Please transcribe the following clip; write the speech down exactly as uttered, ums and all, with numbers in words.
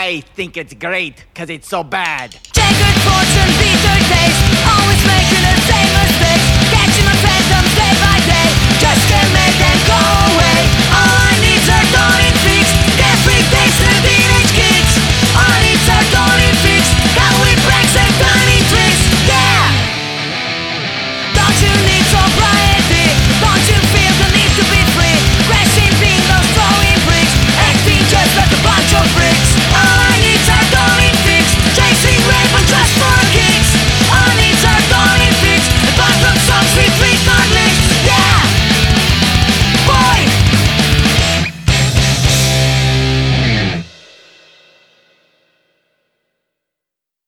I think it's great, cause it's so bad. Checkered fortune, bitter taste, always making the same mistakes, catching my phantoms day by day, just can't make them go away.